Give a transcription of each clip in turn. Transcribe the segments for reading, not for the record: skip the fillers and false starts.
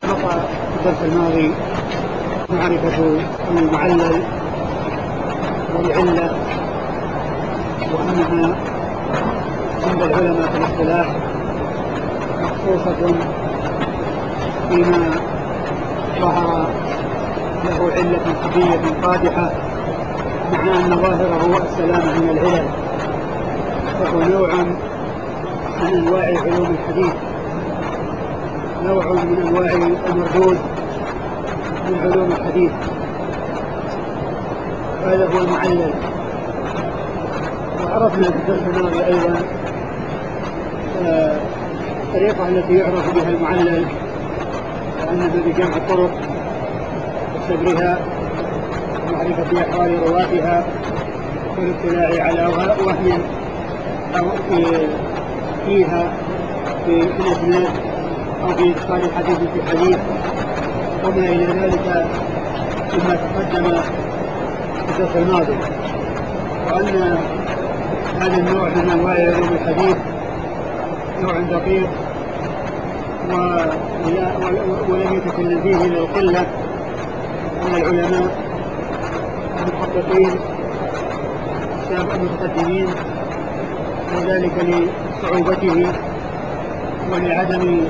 سبق في الدرس الماضي معرفة المعلل والعلة، وأنها عند العلماء في الاصطلاح مخصوصة فيما ظهر له علة خفية قادحة مع أن ظاهره السلامة من العلل، فهو نوع من أنواع علوم الحديث، نوع من أنواع المردود من علوم الحديث. هذا هو المعلل. وعرفنا في الدرس الماضي أيضا الطريقة التي يعرف بها المعلل، وأنها بجمع الطرق وصبرها ومعرفة أحوال رواتها والاطلاع على وهم أو فيها في الإسناد أو في إدخال حديث في حديث وما إلى ذلك مما تقدم في الدرس الماضي. وأن هذا النوع من أنواع علوم الحديث نوع دقيق ولم يتكلم فيه إلا القلة من العلماء المحققين المتقدمين، وذلك لصعوبته ولعدم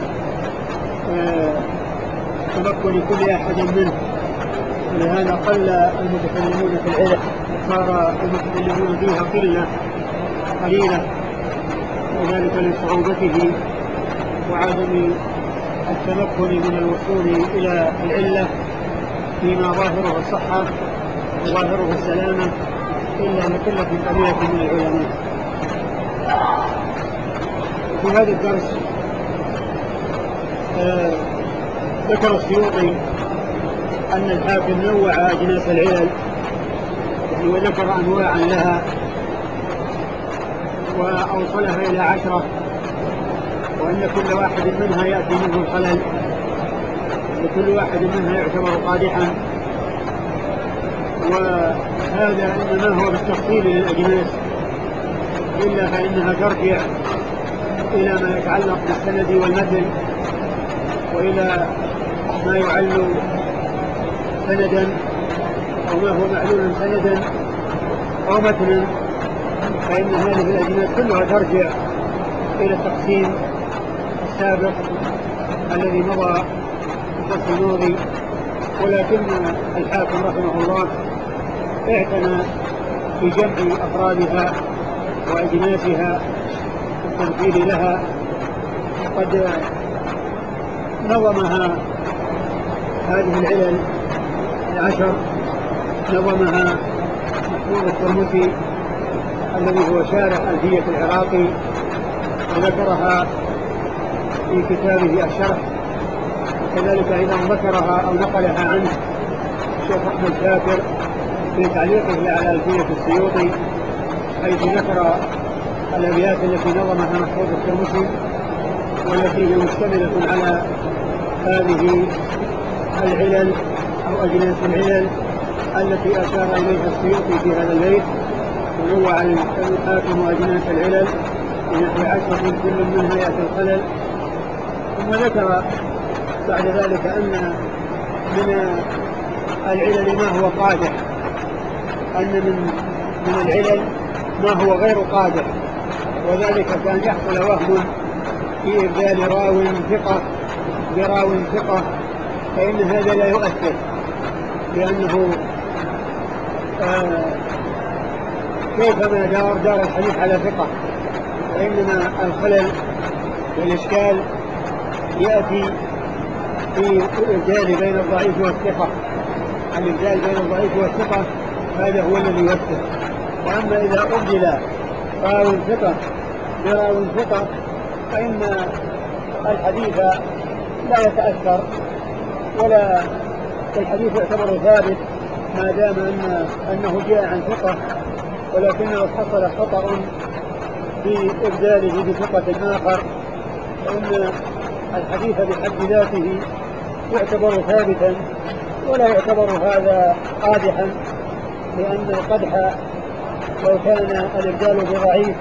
تمكن كل أحد منه، ولهذا قل المتكلمون في العلم، صار المتكلمون فيها قليلة، وذلك لصعوبته وعدم التمكن من الوصول إلى العلة فيما ظاهره الصحة وظاهره السلامة إلا لقلة قليلة من العلماء. في هذا الدرس ذكر السيوطي أن الحاكم نوع أجناس العلل، وذكر أنواعا لها وأوصلها إلى 10، وأن كل واحد منها يأتي منه الخلل، وكل واحد منها يعتبر قادحا. وهذا إنما هو بالتفصيل للأجناس، إلا فإنها ترجع إلى ما يتعلق بالسند والمتن، وإلى ما يعل سندا أو ما هو معلول سندا أو متنا، فإن هذه الأجناس كلها ترجع إلى التقسيم السابق الذي مضى في الدرس الماضي. ولكن الحاكم رحمه الله اعتنى بجمع أفرادها وأجناسها والتمثيل لها، قد نظمها هذه العلل 10، نظمها محمود الترمذي الذي هو شارح ألفية العراقي، وذكرها في كتابه الشرح، وكذلك أيضا ذكرها أو نقلها عنه الشيخ أحمد شاكر في تعليقه على ألفية السيوطي، حيث ذكر الأبيات التي نظمها محمود الترمذي والتي هي مشتملة على هذه العلل أو أجناس العلل التي أشار إليها السيوطي في هذا البيت، ونوع الحاكم أجناس العلل بنحو 10 كل منها يأتي الخلل. ثم ذكر بعد ذلك أن من العلل ما هو قادح، أن من العلل ما هو غير قادح، وذلك كان يحصل وهم في إبدال راو ثقة براو ثقة، فإن هذا لا يؤثر، لأنه كيفما دار الحديث على ثقة، وإنما الخلل والإشكال يأتي في الإبدال بين الضعيف والثقة. الإبدال بين الضعيف والثقة هذا هو الذي يؤثر. وأما إذا أبدل راو ثقة براو ثقة فإن الحديث لا يتأثر، ولا الحديث يعتبر ثابت ما دام أنه جاء عن ثقة، ولكنه حصل خطأ في إبداله بثقة آخر، فإن الحديث بحد ذاته يعتبر ثابتا ولا يعتبر هذا قادحا، لأن القدح لو كان الإبدال بضعيف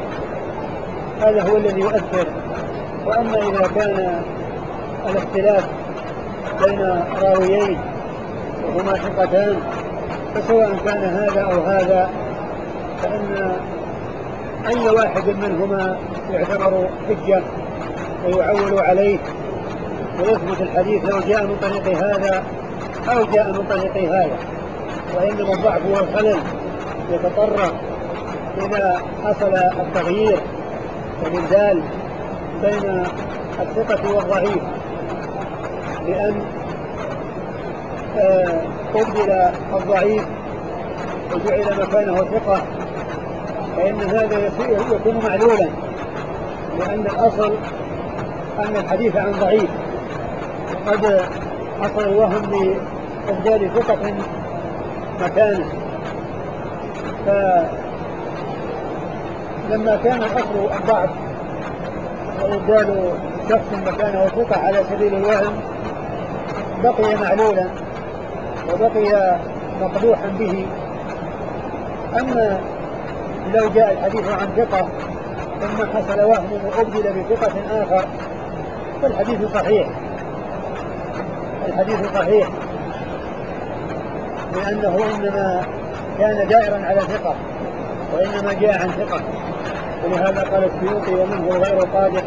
هذا هو الذي يؤثر. وأما إذا كان الاختلاف بين راويين وهما ثقتان، فسواء كان هذا أو هذا فإن أي واحد منهما يعتبر حجة ويعول عليه ويثبت الحديث لو جاء من طريق هذا أو جاء من طريق هذا. وإنما الضعف والخلل يتطرق إذا حصل التغيير والإبدال بين الثقة والضعيف، لأن أبدل الضعيف وجعل مكانه ثقة، فإن هذا يكون معلولا، لأن الأصل أن الحديث عن ضعيف، قد حصل الوهم بإبدال ثقة مكانه. فلما كان الأصل الضعف وإبدال شخص مكانه ثقة على سبيل الوهم بقي معلولا وبقي مقدوحا به. أما لو جاء الحديث عن ثقة ثم حصل وهم وأبدل بثقة آخر فالحديث صحيح، الحديث صحيح، لأنه إنما كان دائرا على ثقة وإنما جاء عن ثقة. ولهذا قال السيوطي ومنه غير قادح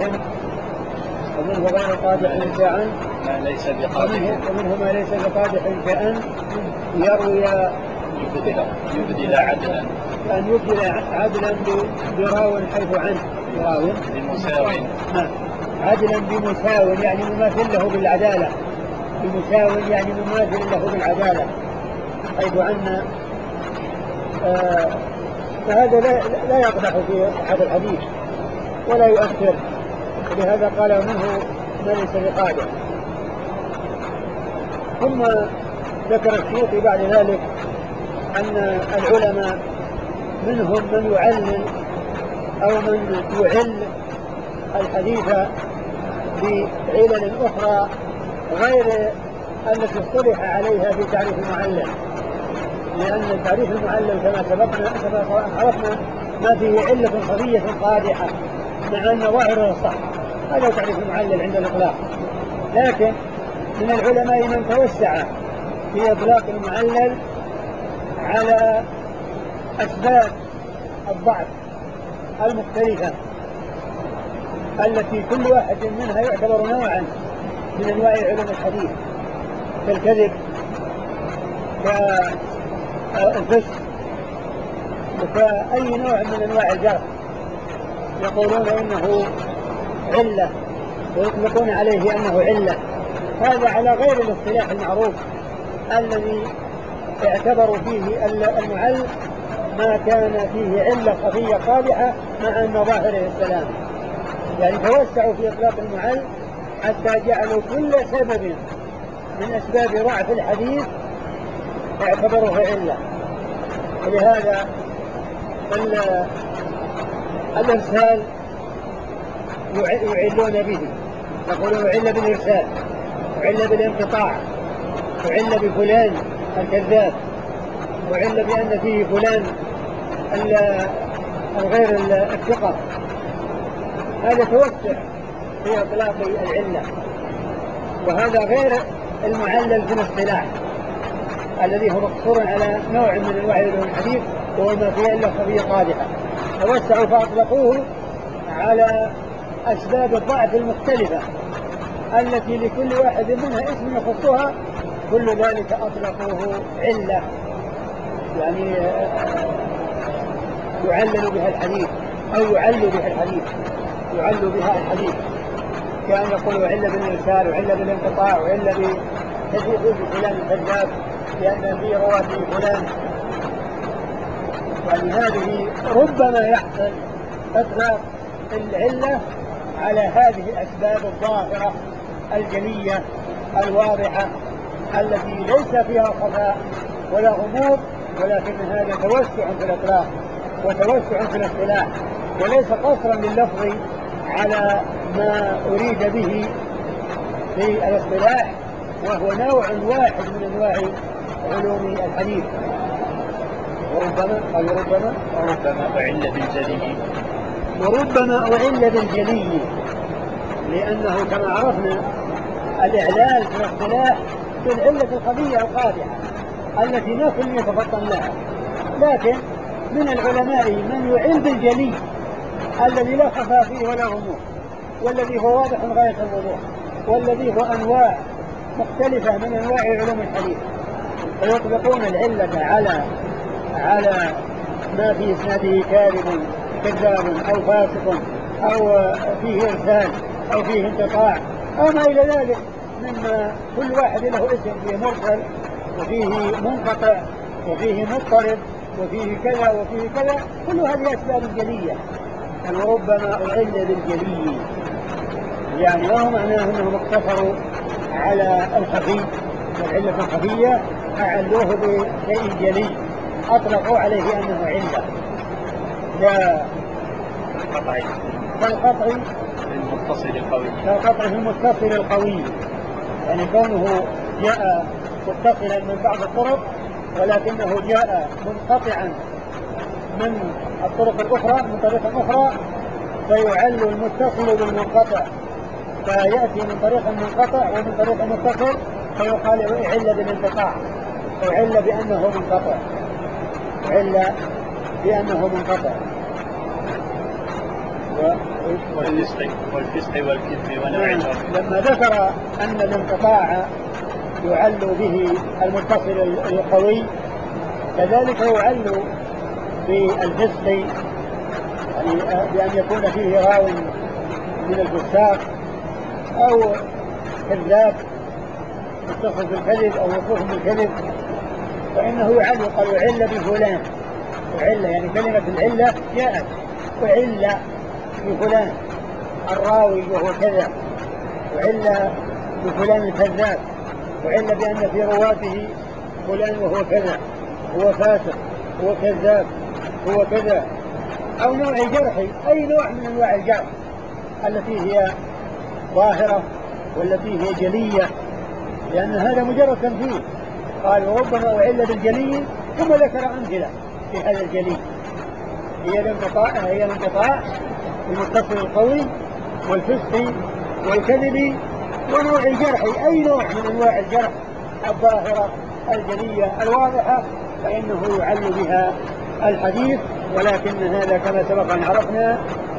كأن ما ليس بقادح، ومنه ما ليس بقادح كأن يروي يبدل عدلا، كأن يبدل عدلا براو حيث عنه، براو بمساو، عدلا بمساو يعني مماثل له بالعدالة، بمساو يعني مماثل له بالعدالة حيث عنه. فهذا لا يقدح في صحة الحديث ولا يؤثر، ولهذا قال منه ما ليس بقادح. ثم ذكر السيوطي بعد ذلك أن العلماء منهم من يعلل أو من يعل الحديث بعلل أخرى غير التي اصطلح عليها في تعريف المعلل، لأن التعريف المعلل كما عرفنا ما فيه علة خفية قادحة مع أن ظاهره صح، هذا تعريف المعلل عند الإطلاق. لكن من العلماء من توسع في إطلاق المعلل على أسباب الضعف المختلفة التي كل واحد منها يعتبر نوعا من أنواع علوم الحديث، كالكذب كالفسق وكأي نوع من أنواع الجرح، يقولون إنه علة ويطلقون عليه أنه علة. هذا على غير الاصطلاح المعروف الذي اعتبروا فيه المعل ما كان فيه علة خفية قادحة مع أن ظاهره السلام، يعني توسعوا في إطلاق المعل حتى جعلوا كل سبب من أسباب ضعف الحديث اعتبروه علة. ولهذا الإرسال يعلون به، يقولون عل بالإرسال وعل بالانقطاع وعل بفلان الكذاب وعل بأن فيه فلان الغير الثقة. هذا توسع في إطلاق العلة، وهذا غير المعلل في الاصطلاح الذي هو مقصور على نوع من انواع علوم الحديث وهو ما فيه الا خفيه قادحه. توسعوا فاطلقوه على اسباب الضعف المختلفه التي لكل واحد منها اسم يخصها، كل ذلك اطلقوه عله، يعني يعلل بها الحديث او يعل بها الحديث، يعل بها الحديث، كان يقول عل بالإرسال وعل بالانقطاع وعل بفلان الكذاب لأن في رواته فلان. يعني هذه ربما يحصل إطلاق العلة على هذه الأسباب الظاهرة الجلية الواضحة التي ليس فيها خفاء ولا غموض، ولكن هذا توسع في الإطلاق وتوسع في الاصطلاح وليس قصرا لللفظ على ما أريد به في الاصطلاح، وهو نوع واحد من أنواع علوم الحديث. وربما أعل بالجلي، وربما أعل بالجلي، لأنه كما عرفنا الإعلال في الاصطلاح بالعلة الخفية القادحة التي ما كل يتفطن لها، لكن من العلماء من يعل بالجلي الذي لا خفاء فيه ولا غموض، والذي هو واضح غاية الوضوح، والذي هو أنواع مختلفة من أنواع علوم الحديث، فيطلقون العلة على ما في إسناده كذاب أو فاسق أو فيه إرسال أو فيه انقطاع أو ما إلى ذلك، مما كل واحد له اسم، فيه مرسل وفيه منقطع وفيه مضطرب وفيه كذا وفيه كذا، كل هذه أسباب جلية. وربما أعل بالجلي، يعني ما هو معناه أنهم اقتصروا على الخفي والعلة الخفية، أعلوه بشيء جلي أطلقوا عليه أنه علة. كالقطع المتصل القوي، يعني كونه جاء متصلا من بعض الطرق ولكنه جاء منقطعا من الطرق الأخرى من طريق أخرى، فيعل المتصل بالمنقطع، فيأتي من طريق منقطع ومن طريق متصل فيقال عل بالانقطاع، وعل بأنه منقطع، عل بأنه منقطع. والفسق والكذب ونوع لما ذكر أن الانقطاع يعل به المتصل القوي، كذلك يعل بالفسق، يعني بأن يكون فيه راو من الفساق أو كذاب يتصف بالكذب أو يوصف بالكذب، فإنه يعل، قال يعل بفلان، يعل يعني كلمة العلة جاءت، وعل بفلان الراوي وهو كذا، وعل بفلان الكذاب، وعل بأن في رواته فلان وهو كذا، هو فاسق، هو كذاب، هو كذا، أو نوع جرحي، أي نوع من أنواع الجرح التي هي ظاهرة والتي هي جلية، لأن هذا مجرد تمثيل. قال وربما أعل بالجلي، ثم ذكر أمثلة في هذا الجلي، هي الانقطاع المتصل القوي والفسق والكذب ونوع الجرح، أي نوع من أنواع الجرح الظاهرة الجلية الواضحة فإنه يعل بها الحديث. ولكن هذا كما سبق أن عرفنا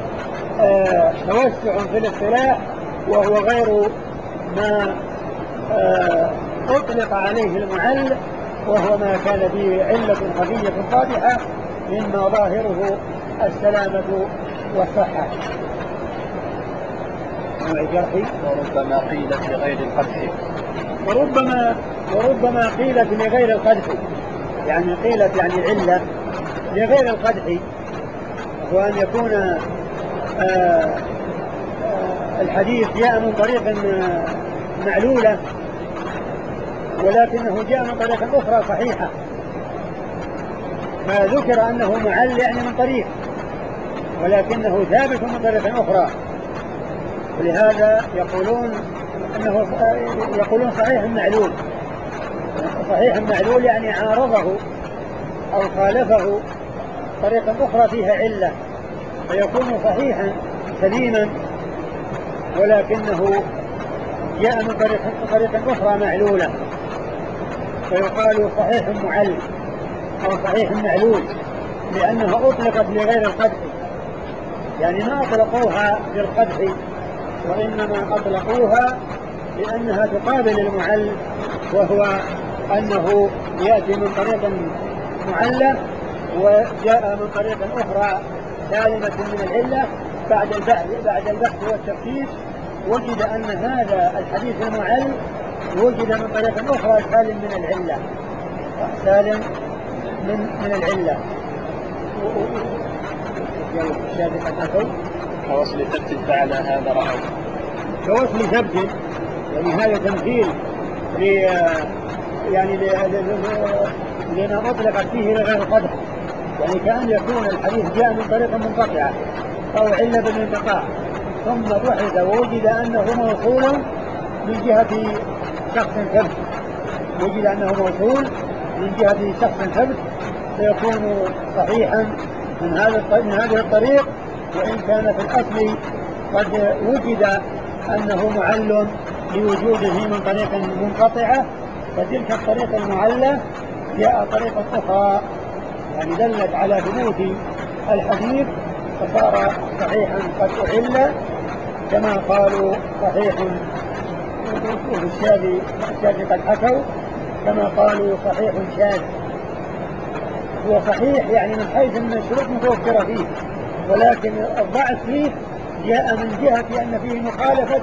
توسع في الاصطلاح، وهو غير ما أطلق عليه المعل، وهو ما كان فيه علة خفية قادحة مما ظاهره السلامة والصحة. وربما قيلت لغير القدح، وربما قيلت لغير القدح، يعني قيلت يعني علة لغير القدح، وأن يكون الحديث جاء من طريق معلولة ولكنه جاء من طريق أخرى صحيحة، فذكر أنه معل يعني من طريق، ولكنه ثابت من طريق أخرى، ولهذا يقولون صحيح معلول. صحيح معلول يعني عارضه أو خالفه طريقة أخرى فيها علة، فيكون صحيحا سليما ولكنه جاء من طريق أخرى معلولة، فيقال صحيح معل أو صحيح معلول، لأنها أطلقت لغير القدح، يعني ما أطلقوها للقدح، وإنما أطلقوها لأنها تقابل المعل، وهو أنه يأتي من طريق معلة وجاء من طريق أخرى سالمة من العلة. بعد البحث والتفتيش وجد أن هذا الحديث المعل وجد من طريق أخرى سالم من العلة، سالم من العلة. كوصل ثبت فعلى هذا رأوا، كوصل ثبت يعني هذا تمثيل لما أطلقت فيه لغير القدح، يعني كأن يكون الحديث جاء من طريق منقطعة أو علة بالانقطاع ثم بحث ووجد أنه موصول من جهة شخص ثبت، وجد أنه موصول من جهة شخص ثبت، فيكون صحيحا من هذه الطريق، وإن كان في الأصل قد وجد أنه معل لوجوده من طريق منقطعة، فتلك الطريق المعلة جاء طريقة أخرى يعني دلت على ثبوت الحديث فصار صحيحا قد أعل، كما قالوا صحيح والشاذ قد حكوا، كما قالوا صحيح شاذ. هو صحيح يعني من حيث أن الشروط متوفرة فيه، ولكن الضعف فيه جاء من جهة أن فيه مخالفة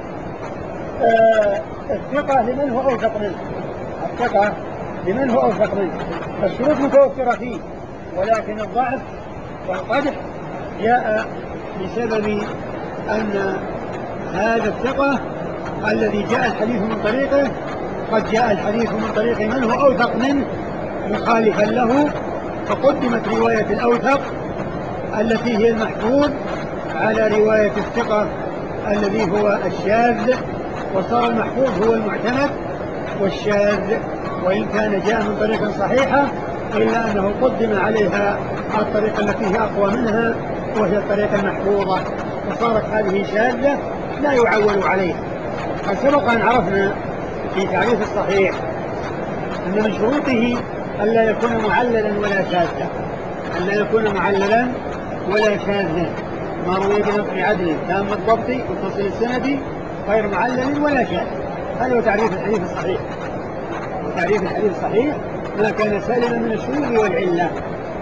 الثقة لمن هو أوثق منه، الثقة لمن هو أوثق منه، الشروط متوفرة فيه، ولكن الضعف والقدح جاء بسبب أن هذا الثقة الذي جاء الحديث من طريقه قد جاء الحديث من طريق من هو أوثق منه مخالفا له، فقدمت رواية الأوثق التي هي المحفوظ على رواية الثقة الذي هو الشاذ، وصار المحفوظ هو المعتمد، والشاذ وإن كان جاء من طريق صحيحة إلا أنه قدم عليها الطريقة التي هي أقوى منها وهي الطريقة المحفوظة، وصارت هذه شاذة لا يعول عليها. قد سبق أن عرفنا في تعريف الصحيح أن من شروطه ألا يكون معللا ولا شاذا، ألا يكون معللا ولا شاذا، ما روي بنقل عدل تام الضبط متصل السند غير معلل ولا شاذ. هذا هو تعريف الحديث الصحيح. تعريف الحديث الصحيح ما كان سالما من الشذوذ والعلة.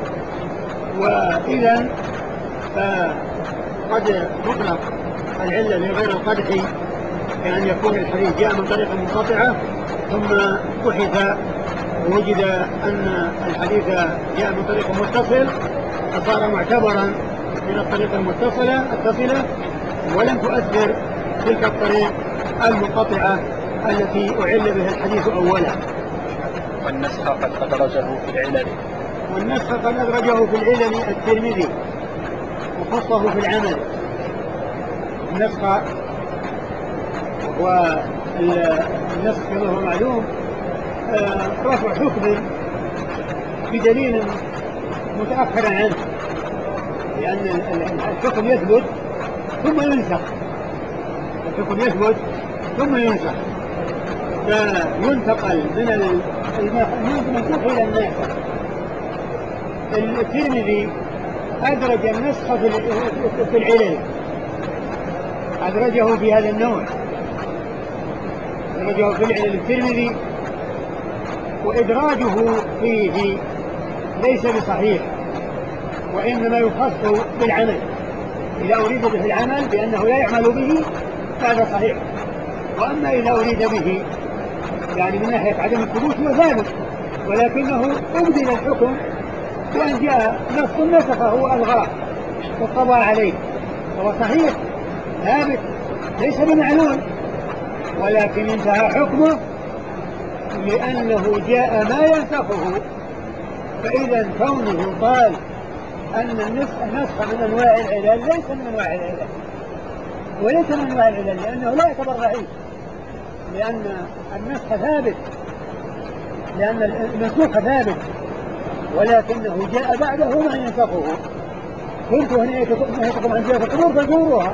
وإذا فقد تطلق العلة لغير القدح كأن يكون الحديث جاء من طريق منقطعة ثم بحث ووجد أن الحديث جاء من طريق متصل فصار معتبرا من الطريق المتصلة ولم تؤثر تلك الطريق المنقطعة التي أعل بها الحديث أولا. والنسخ قد أدرجه في العلل. والنسخ قد أدرجه في العلل الترمذي وخصه في العمل. النسخ والنسخ كما هو معلوم رفع حكم بدليل متأخر عنه، لأن الحكم يثبت ثم ينسخ، الحكم يثبت ثم ينسخ، فينتقل من المنسوخ إلى الناسخ. الترمذي أدرج النسخ في العلل، أدرجه في هذا النوع، أدرجه في العلل الترمذي، وإدراجه فيه ليس بصحيح، وإنما يخص بالعمل، إذا أريد به العمل بأنه لا يعمل به هذا صحيح، وأما إذا أريد به يعني من ناحية عدم الثبوت هو ثابت، ولكنه أبدل الحكم بأن جاء نص نسخه وألغاه والقضاء عليه، هو صحيح ثابت ليس بمعلول، ولكن انتهى حكمه لأنه جاء ما ينسخه. فإذا كونه قال أن النسخ من أنواع العلل ليس من أنواع العلل، وليس من أنواع العلل لأنه لا يعتبر ضعيف، لأن النسخ ثابت، لأن المنسوخ ثابت، ولكنه جاء بعده ما ينسخه. كنت نهيتكم عن زيارة القبور فزوروها،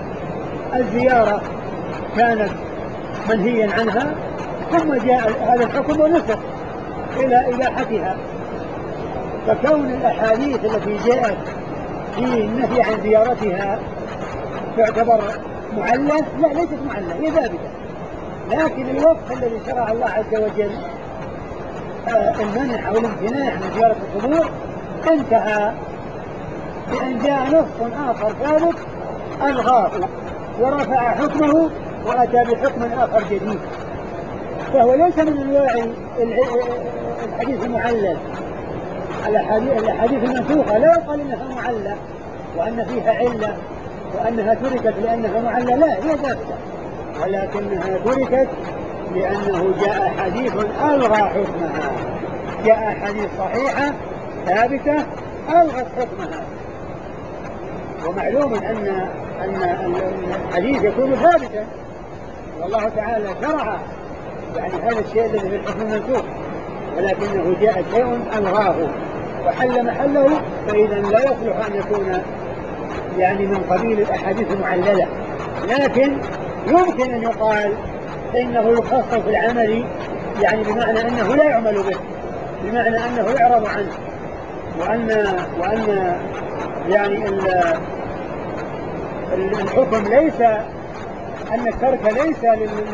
الزيارة كانت منهيا عنها ثم جاء هذا الحكم ونسخ إلى إباحتها. فكون الأحاديث التي جاءت في النهي عن زيارتها تعتبر معلة؟ لا، ليست معلة، هي ثابتة، لكن الوقت الذي شرع الله عز وجل المنع أو الامتناع من زيارة القبور انتهى بأن جاء نص آخر ثابت ألغاه ورفع حكمه وأتى بحكم آخر جديد، فهو ليس من أنواع الحديث المعلل. الأحاديث المنسوخة لا يقال إنها معلة وأن فيها علة وأنها تركت لأنها معلة، لا، هي ثابتة، ولكنها تركت لأنه جاء حديث ألغى حكمها، جاء حديث صحيحة ثابتة ألغت حكمها. ومعلوم أن الحديث يكون ثابتا، والله تعالى شرع يعني هذا الشيء الذي في الحكم المنسوخ، ولكنه جاء شيء ألغاه وحل محله، فإذا لا يصلح أن يكون يعني من قبيل الأحاديث المعللة. لكن يمكن أن يقال فإنه يخصص في العمل، يعني بمعنى أنه لا يعمل به، بمعنى أنه يعرض عنه، وأن يعني الحكم ليس، أن الترك ليس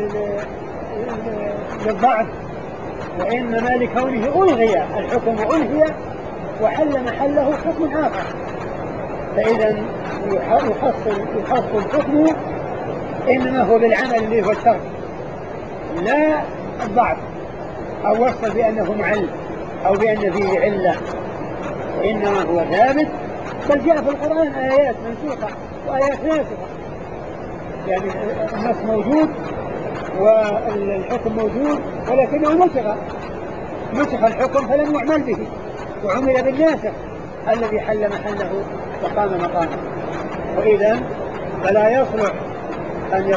للضعف، وإنما لكونه ألغي الحكم، ألغي وحل محله حكم آخر. فإذا يحصل حكمه إنما هو بالعمل اللي هو الترك، لا الضعف أو وصف بأنه معل أو بأن فيه علة، وإنما هو ثابت. بل جاء في القرآن آيات منسوخة وآيات ناسخة، يعني النص موجود والحكم موجود، ولكنه نسخ الحكم فلم يعمل به، وعمل بالناسخ الذي حل محله وقام مقامه. وإذا فلا يصلح أن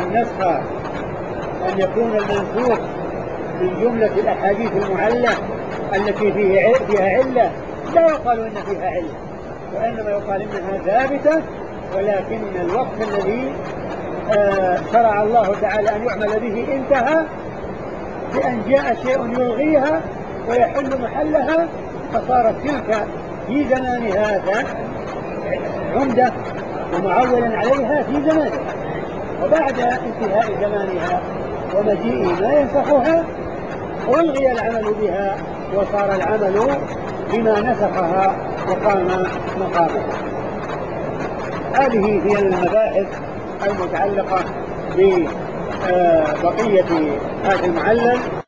يكون المنسوخ من جملة الأحاديث المعلة التي فيها علة، لا يقال إن فيها علة، وإنما يقال إنها ثابتة، ولكن الوقت الذي شرع الله تعالى أن يعمل به انتهى بأن جاء شيء يلغيها ويحل محلها، فصارت تلك في زمان هذا عمدة ومعولا عليها في زمانها، وبعد انتهاء زمانها ومجيء ما ينسخها ألغي العمل بها، وصار العمل بما نسخها وقام مقامها. هذه هي المباحث المتعلقة ببقية هذا المعلل.